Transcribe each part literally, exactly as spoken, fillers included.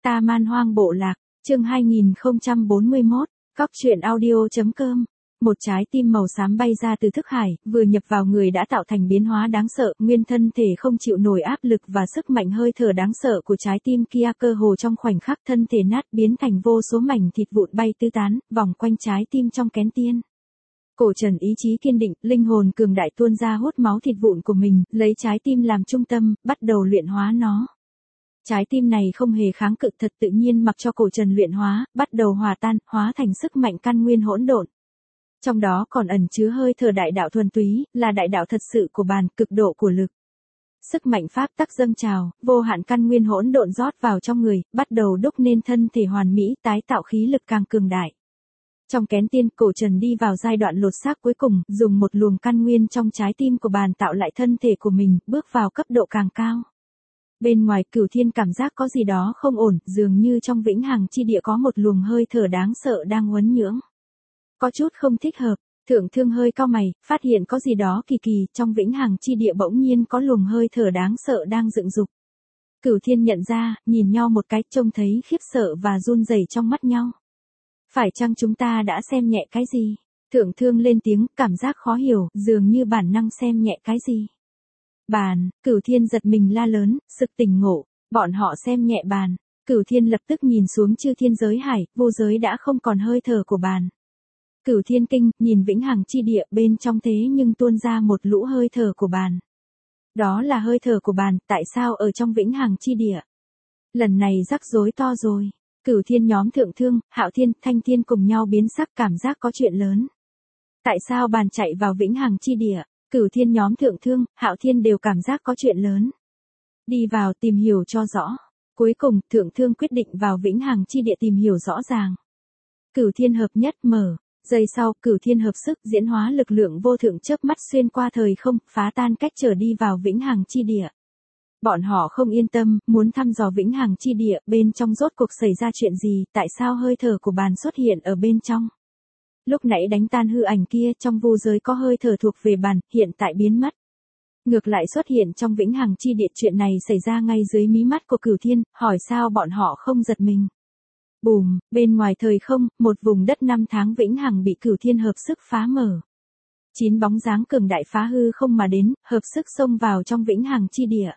Ta Man Hoang Bộ Lạc, chương hai nghìn không trăm bốn mươi mốt, Cóc truyện audio chấm com. Một trái tim màu xám bay ra từ thức hải, vừa nhập vào người đã tạo thành biến hóa đáng sợ, nguyên thân thể không chịu nổi áp lực và sức mạnh hơi thở đáng sợ của trái tim kia, cơ hồ trong khoảnh khắc thân thể nát biến thành vô số mảnh thịt vụn bay tứ tán, vòng quanh trái tim trong kén tiên. Cổ Trần ý chí kiên định, linh hồn cường đại tuôn ra hút máu thịt vụn của mình, lấy trái tim làm trung tâm, bắt đầu luyện hóa nó. Trái tim này không hề kháng cự, thật tự nhiên mặc cho Cổ Trần luyện hóa, bắt đầu hòa tan, hóa thành sức mạnh căn nguyên hỗn độn. Trong đó còn ẩn chứa hơi thở đại đạo thuần túy, là đại đạo thật sự của bàn, cực độ của lực. Sức mạnh pháp tắc dâng trào, vô hạn căn nguyên hỗn độn rót vào trong người, bắt đầu đúc nên thân thể hoàn mỹ, tái tạo khí lực càng cường đại. Trong kén tiên, Cổ Trần đi vào giai đoạn lột xác cuối cùng, dùng một luồng căn nguyên trong trái tim của bàn tạo lại thân thể của mình, bước vào cấp độ càng cao. Bên ngoài Cửu Thiên cảm giác có gì đó không ổn, dường như trong vĩnh hằng chi địa có một luồng hơi thở đáng sợ đang uốn nhưỡng. Có chút không thích hợp, Thượng Thương hơi cau mày, phát hiện có gì đó kỳ kỳ, trong vĩnh hằng chi địa bỗng nhiên có luồng hơi thở đáng sợ đang dựng dục. Cửu Thiên nhận ra, nhìn nhau một cái, trông thấy khiếp sợ và run rẩy trong mắt nhau. Phải chăng chúng ta đã xem nhẹ cái gì? Thượng Thương lên tiếng, cảm giác khó hiểu, dường như bản năng xem nhẹ cái gì. Bàn, Cửu Thiên giật mình la lớn, sực tỉnh ngộ, bọn họ xem nhẹ bàn. Cửu Thiên lập tức nhìn xuống chư thiên giới hải, vô giới đã không còn hơi thở của bàn. Cửu Thiên kinh, nhìn vĩnh hằng chi địa, bên trong thế nhưng tuôn ra một lũ hơi thở của bàn. Đó là hơi thở của bàn, tại sao ở trong vĩnh hằng chi địa? Lần này rắc rối to rồi. Cửu Thiên nhóm Thượng Thương, Hạo Thiên, Thanh Thiên cùng nhau biến sắc, cảm giác có chuyện lớn. Tại sao bàn chạy vào vĩnh hằng chi địa? Cửu Thiên nhóm Thượng Thương, Hạo Thiên đều cảm giác có chuyện lớn. Đi vào tìm hiểu cho rõ. Cuối cùng, Thượng Thương quyết định vào vĩnh hằng chi địa tìm hiểu rõ ràng. Cửu Thiên hợp nhất mở. Giây sau, Cửu Thiên hợp sức diễn hóa lực lượng vô thượng chớp mắt xuyên qua thời không, phá tan cách trở đi vào vĩnh hằng chi địa. Bọn họ không yên tâm, muốn thăm dò vĩnh hằng chi địa, bên trong rốt cuộc xảy ra chuyện gì, tại sao hơi thở của bàn xuất hiện ở bên trong. Lúc nãy đánh tan hư ảnh kia, trong vô giới có hơi thở thuộc về bàn, hiện tại biến mất. Ngược lại xuất hiện trong vĩnh hằng chi địa, chuyện này xảy ra ngay dưới mí mắt của Cửu Thiên, hỏi sao bọn họ không giật mình. Bùm, bên ngoài thời không, một vùng đất năm tháng vĩnh hằng bị Cửu Thiên hợp sức phá mở. Chín bóng dáng cường đại phá hư không mà đến, hợp sức xông vào trong vĩnh hằng chi địa.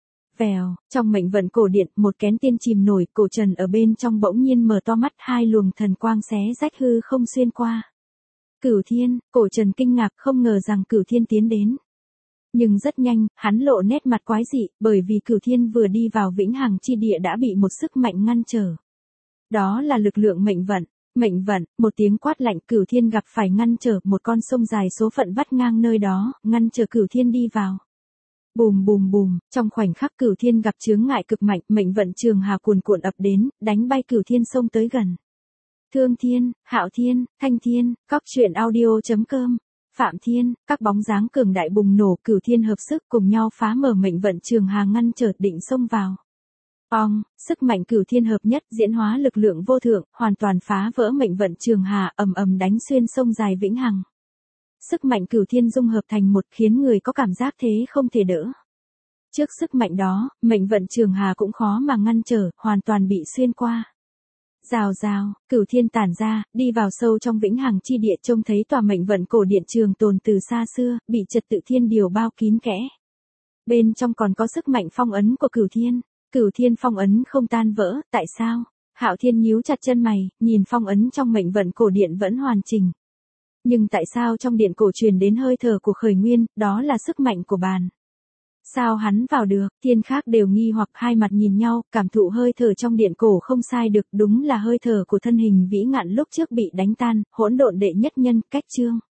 Vèo, trong mệnh vận cổ điện, một kén tiên chìm nổi, Cổ Trần ở bên trong bỗng nhiên mở to mắt, hai luồng thần quang xé rách hư không xuyên qua. Cửu Thiên, Cổ Trần kinh ngạc, không ngờ rằng Cửu Thiên tiến đến. Nhưng rất nhanh, hắn lộ nét mặt quái dị, bởi vì Cửu Thiên vừa đi vào vĩnh hằng chi địa đã bị một sức mạnh ngăn trở. Đó là lực lượng mệnh vận. Mệnh vận, một tiếng quát lạnh, Cửu Thiên gặp phải ngăn trở, một con sông dài số phận vắt ngang nơi đó, ngăn trở Cửu Thiên đi vào. Bùm bùm bùm, trong khoảnh khắc Cửu Thiên gặp chướng ngại cực mạnh, mệnh vận trường hà cuồn cuộn ập đến, đánh bay Cửu Thiên xông tới gần. Thương Thiên, Hạo Thiên, Thanh Thiên, Cóc truyện audio chấm com, Phạm Thiên, các bóng dáng cường đại bùng nổ, Cửu Thiên hợp sức cùng nhau phá mở mệnh vận trường hà ngăn trở định xông vào. Ong, sức mạnh Cửu Thiên hợp nhất diễn hóa lực lượng vô thượng, hoàn toàn phá vỡ mệnh vận trường hà, ầm ầm đánh xuyên sông dài vĩnh hằng. Sức mạnh Cửu Thiên dung hợp thành một, khiến người có cảm giác thế không thể đỡ. Trước sức mạnh đó, mệnh vận trường hà cũng khó mà ngăn trở, hoàn toàn bị xuyên qua. Rào rào, Cửu Thiên tản ra, đi vào sâu trong vĩnh hằng chi địa, trông thấy tòa mệnh vận cổ điện trường tồn từ xa xưa, bị trật tự thiên điều bao kín kẽ. Bên trong còn có sức mạnh phong ấn của Cửu Thiên. Cửu Thiên phong ấn không tan vỡ, tại sao? Hạo Thiên nhíu chặt chân mày, nhìn phong ấn trong mệnh vận cổ điện vẫn hoàn chỉnh. Nhưng tại sao trong điện cổ truyền đến hơi thở của khởi nguyên, đó là sức mạnh của bàn. Sao hắn vào được? Thiên khác đều nghi hoặc, hai mặt nhìn nhau, cảm thụ hơi thở trong điện cổ không sai được, đúng là hơi thở của thân hình vĩ ngạn lúc trước bị đánh tan, hỗn độn đệ nhất nhân, cách chương.